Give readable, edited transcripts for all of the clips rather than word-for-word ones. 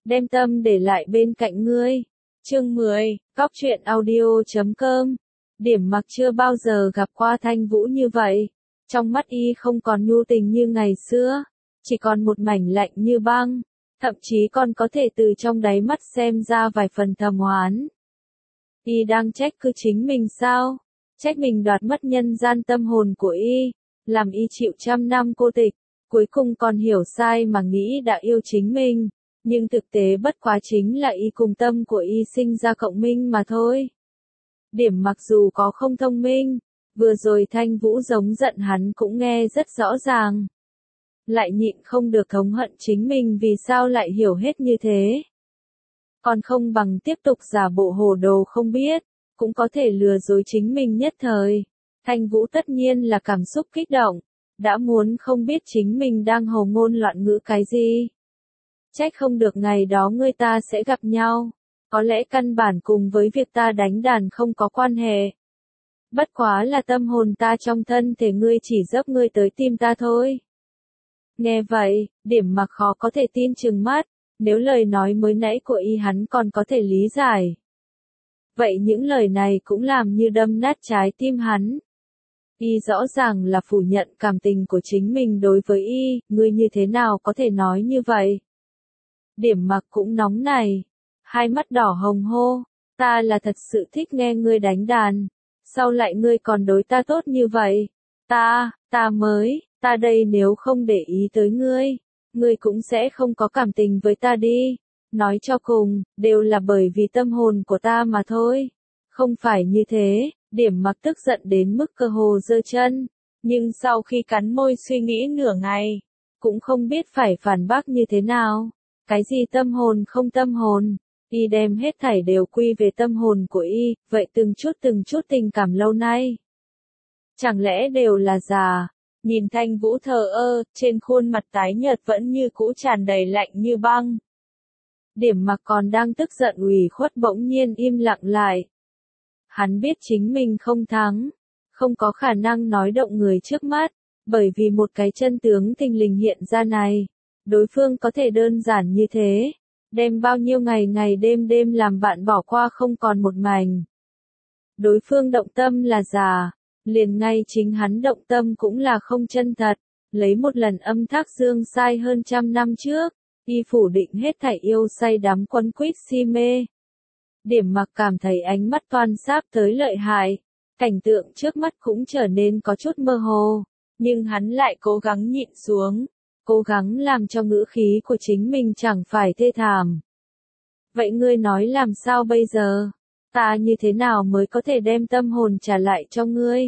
đem tâm để lại bên cạnh ngươi. Chương 10, Cóc truyện audio.com. Điểm Mặc chưa bao giờ gặp qua Thanh Vũ như vậy. Trong mắt y không còn nhu tình như ngày xưa, chỉ còn một mảnh lạnh như băng, thậm chí còn có thể từ trong đáy mắt xem ra vài phần thầm oán. Y đang trách cứ chính mình sao? Trách mình đoạt mất nhân gian tâm hồn của y, làm y chịu trăm năm cô tịch, cuối cùng còn hiểu sai mà nghĩ đã yêu chính mình, nhưng thực tế bất quá chính là y cùng tâm của y sinh ra cộng minh mà thôi. Điểm Mặc dù có không thông minh, vừa rồi Thanh Vũ giống giận hắn cũng nghe rất rõ ràng. Lại nhịn không được thống hận chính mình vì sao lại hiểu hết như thế. Còn không bằng tiếp tục giả bộ hồ đồ không biết, cũng có thể lừa dối chính mình nhất thời. Thanh Vũ tất nhiên là cảm xúc kích động, đã muốn không biết chính mình đang hồ ngôn loạn ngữ cái gì. Trách không được ngày đó người ta sẽ gặp nhau, có lẽ căn bản cùng với việc ta đánh đàn không có quan hệ. Bất quá là tâm hồn ta trong thân thể ngươi chỉ dấp ngươi tới tim ta thôi. Nghe vậy, Điểm Mặc khó có thể tin trừng mắt, nếu lời nói mới nãy của y hắn còn có thể lý giải. Vậy những lời này cũng làm như đâm nát trái tim hắn. Y rõ ràng là phủ nhận cảm tình của chính mình đối với y, ngươi như thế nào có thể nói như vậy? Điểm Mặc cũng nóng này, hai mắt đỏ hồng hô, ta là thật sự thích nghe ngươi đánh đàn, sao lại ngươi còn đối ta tốt như vậy? Ta đây nếu không để ý tới ngươi cũng sẽ không có cảm tình với ta đi. Nói cho cùng, đều là bởi vì tâm hồn của ta mà thôi. Không phải như thế, Điểm Mặc tức giận đến mức cơ hồ giơ chân, nhưng sau khi cắn môi suy nghĩ nửa ngày, cũng không biết phải phản bác như thế nào. Cái gì tâm hồn không tâm hồn, y đem hết thảy đều quy về tâm hồn của y, vậy từng chút tình cảm lâu nay. Chẳng lẽ đều là giả? Nhìn Thanh Vũ thờ ơ, trên khuôn mặt tái nhợt vẫn như cũ tràn đầy lạnh như băng. Điểm Mặc còn đang tức giận ủy khuất bỗng nhiên im lặng lại. Hắn biết chính mình không thắng, không có khả năng nói động người trước mắt, bởi vì một cái chân tướng thình lình hiện ra này, đối phương có thể đơn giản như thế, đem bao nhiêu ngày đêm làm bạn bỏ qua không còn một mảnh. Đối phương động tâm là giả, liền ngay chính hắn động tâm cũng là không chân thật, lấy một lần âm thác dương sai hơn trăm năm trước, y phủ định hết thảy yêu say đắm quấn quýt si mê. Điểm Mặc cảm thấy ánh mắt toan sáp tới lợi hại, cảnh tượng trước mắt cũng trở nên có chút mơ hồ, nhưng hắn lại cố gắng nhịn xuống, cố gắng làm cho ngữ khí của chính mình chẳng phải thê thảm. Vậy ngươi nói làm sao bây giờ? Ta như thế nào mới có thể đem tâm hồn trả lại cho ngươi?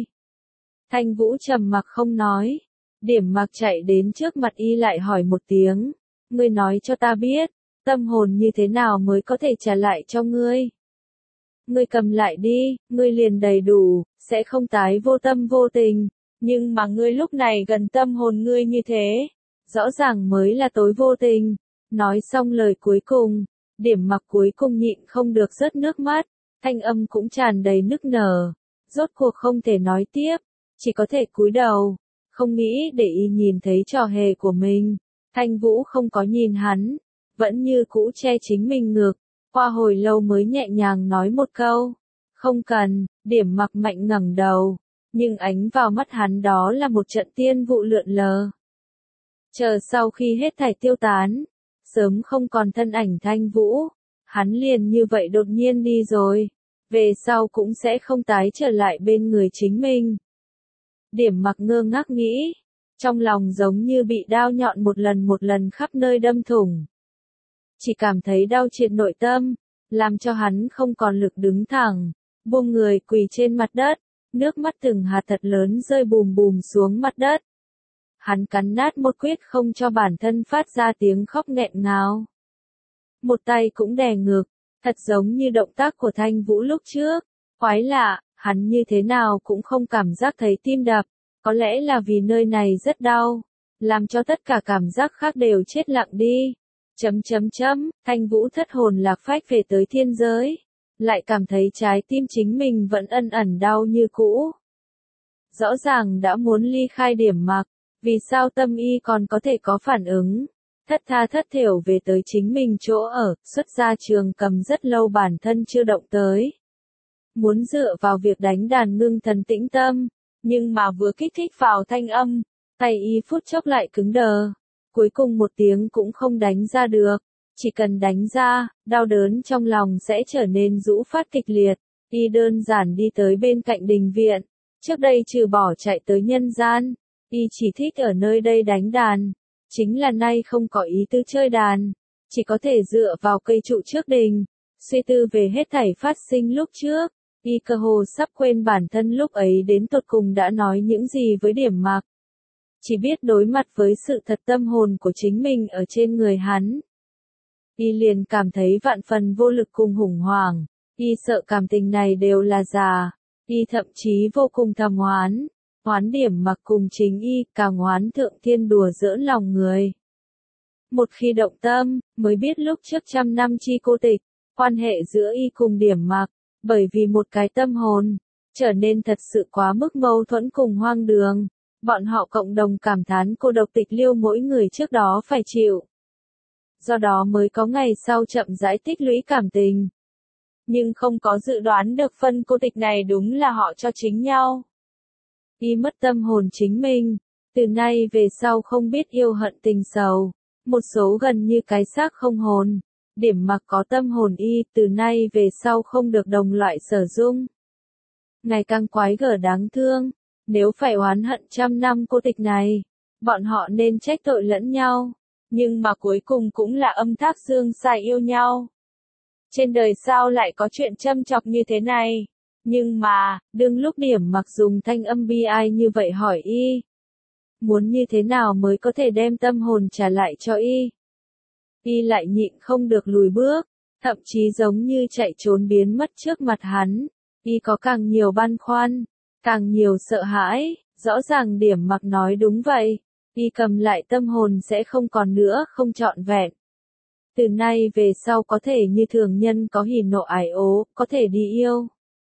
Thanh Vũ trầm mặc không nói. Điểm Mặc chạy đến trước mặt y lại hỏi một tiếng. Ngươi nói cho ta biết, tâm hồn như thế nào mới có thể trả lại cho ngươi? Ngươi cầm lại đi, ngươi liền đầy đủ, sẽ không tái vô tâm vô tình. Nhưng mà ngươi lúc này gần tâm hồn ngươi như thế, rõ ràng mới là tối vô tình. Nói xong lời cuối cùng, Điểm Mặc cuối cùng nhịn không được rớt nước mắt, thanh âm cũng tràn đầy nức nở. Rốt cuộc không thể nói tiếp, chỉ có thể cúi đầu, không nghĩ để y nhìn thấy trò hề của mình. Thanh Vũ không có nhìn hắn, vẫn như cũ che chính mình ngược, qua hồi lâu mới nhẹ nhàng nói một câu. Không cần. Điểm Mặc mạnh ngẩng đầu, nhưng ánh vào mắt hắn đó là một trận tiên vụ lượn lờ. Chờ sau khi hết thảy tiêu tán, sớm không còn thân ảnh Thanh Vũ, hắn liền như vậy đột nhiên đi rồi, về sau cũng sẽ không tái trở lại bên người chính mình. Điểm Mặc ngơ ngác nghĩ, trong lòng giống như bị đao nhọn một lần khắp nơi đâm thủng. Chỉ cảm thấy đau triệt nội tâm, làm cho hắn không còn lực đứng thẳng, buông người quỳ trên mặt đất, nước mắt từng hạt thật lớn rơi bùm bùm xuống mặt đất. Hắn cắn nát một quyết không cho bản thân phát ra tiếng khóc nghẹn ngào. Một tay cũng đè ngực, thật giống như động tác của Thanh Vũ lúc trước. Quái lạ, hắn như thế nào cũng không cảm giác thấy tim đập, có lẽ là vì nơi này rất đau, làm cho tất cả cảm giác khác đều chết lặng đi. Thanh Vũ thất hồn lạc phách về tới thiên giới, lại cảm thấy trái tim chính mình vẫn ẩn ẩn đau như cũ. Rõ ràng đã muốn ly khai Điểm Mặc, vì sao tâm y còn có thể có phản ứng? thất tha thất thểu về tới chính mình chỗ ở, xuất ra trường cầm rất lâu bản thân chưa động tới. Muốn dựa vào việc đánh đàn ngưng thần tĩnh tâm, nhưng mà vừa kích thích vào thanh âm, tay y phút chốc lại cứng đờ. Cuối cùng một tiếng cũng không đánh ra được, chỉ cần đánh ra, đau đớn trong lòng sẽ trở nên rũ phát kịch liệt. Y đơn giản đi tới bên cạnh đình viện, trước đây trừ bỏ chạy tới nhân gian, y chỉ thích ở nơi đây đánh đàn, chính là nay không có ý tư chơi đàn, chỉ có thể dựa vào cây trụ trước đình, suy tư về hết thảy phát sinh lúc trước. Y cơ hồ sắp quên bản thân lúc ấy đến tột cùng đã nói những gì với Điểm Mặc. Chỉ biết đối mặt với sự thật tâm hồn của chính mình ở trên người hắn. Y liền cảm thấy vạn phần vô lực cùng hủng hoảng, y sợ cảm tình này đều là giả, y thậm chí vô cùng thầm oán Điểm Mặc cùng chính y, càng oán Thượng Thiên đùa giỡn lòng người. Một khi động tâm, mới biết lúc trước 100 năm chi cô tịch, quan hệ giữa y cùng Điểm Mặc, bởi vì một cái tâm hồn, trở nên thật sự quá mức mâu thuẫn cùng hoang đường. Bọn họ cộng đồng cảm thán cô độc tịch liêu mỗi người trước đó phải chịu. Do đó mới có ngày sau chậm rãi tích lũy cảm tình. Nhưng không có dự đoán được phân cô tịch này đúng là họ cho chính nhau. Y mất tâm hồn chính mình, từ nay về sau không biết yêu hận tình sầu, một số gần như cái xác không hồn. Điểm Mặc có tâm hồn y, từ nay về sau không được đồng loại sở dung. Ngày càng quái gở đáng thương, nếu phải oán hận 100 năm cô tịch này, bọn họ nên trách tội lẫn nhau, nhưng mà cuối cùng cũng là âm thác dương xài yêu nhau. Trên đời sao lại có chuyện châm chọc như thế này? Nhưng mà, đương lúc Điểm Mặc dùng thanh âm bi ai như vậy hỏi y, muốn như thế nào mới có thể đem tâm hồn trả lại cho y? Y lại nhịn không được lùi bước, thậm chí giống như chạy trốn biến mất trước mặt hắn. Y có càng nhiều băn khoăn, càng nhiều sợ hãi, rõ ràng Điểm Mặc nói đúng vậy. Y cầm lại tâm hồn sẽ không còn nữa, không trọn vẹn. Từ nay về sau có thể như thường nhân có hỉ nộ ái ố, có thể đi yêu,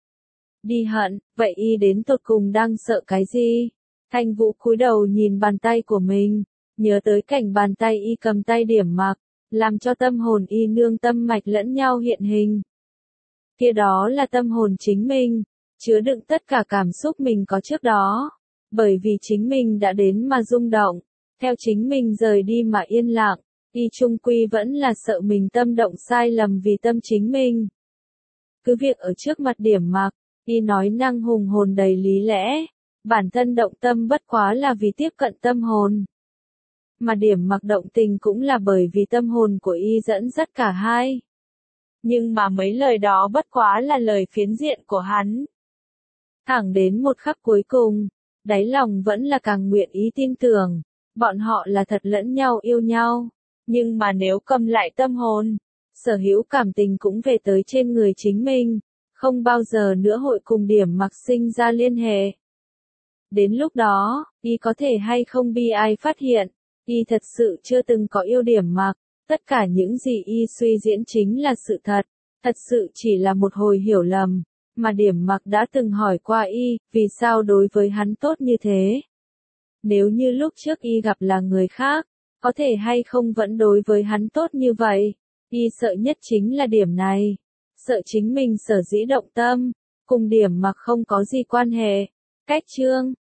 đi hận, vậy y đến tột cùng đang sợ cái gì? Thanh Vũ cúi đầu nhìn bàn tay của mình, nhớ tới cảnh bàn tay y cầm tay Điểm Mặc, làm cho tâm hồn y nương tâm mạch lẫn nhau hiện hình. Kia đó là tâm hồn chính mình, chứa đựng tất cả cảm xúc mình có trước đó. Bởi vì chính mình đã đến mà rung động, theo chính mình rời đi mà yên lặng, y chung quy vẫn là sợ mình tâm động sai lầm vì tâm chính mình. Cứ việc ở trước mặt Điểm Mặc, y nói năng hùng hồn đầy lý lẽ, bản thân động tâm bất quá là vì tiếp cận tâm hồn. Mà Điểm Mặc động tình cũng là bởi vì tâm hồn của y dẫn dắt cả hai. Nhưng mà mấy lời đó bất quá là lời phiến diện của hắn. Thẳng đến một khắc cuối cùng, đáy lòng vẫn là càng nguyện ý tin tưởng, bọn họ là thật lẫn nhau yêu nhau. Nhưng mà nếu cầm lại tâm hồn, sở hữu cảm tình cũng về tới trên người chính mình, không bao giờ nữa hội cùng Điểm Mặc sinh ra liên hệ. Đến lúc đó, y có thể hay không bi ai phát hiện, y thật sự chưa từng có yêu Điểm Mặc, tất cả những gì y suy diễn chính là sự thật, thật sự chỉ là một hồi hiểu lầm, mà Điểm Mặc đã từng hỏi qua y, vì sao đối với hắn tốt như thế. Nếu như lúc trước y gặp là người khác, có thể hay không vẫn đối với hắn tốt như vậy, y sợ nhất chính là điểm này, sợ chính mình sở dĩ động tâm, cùng Điểm Mặc không có gì quan hệ. Cách chương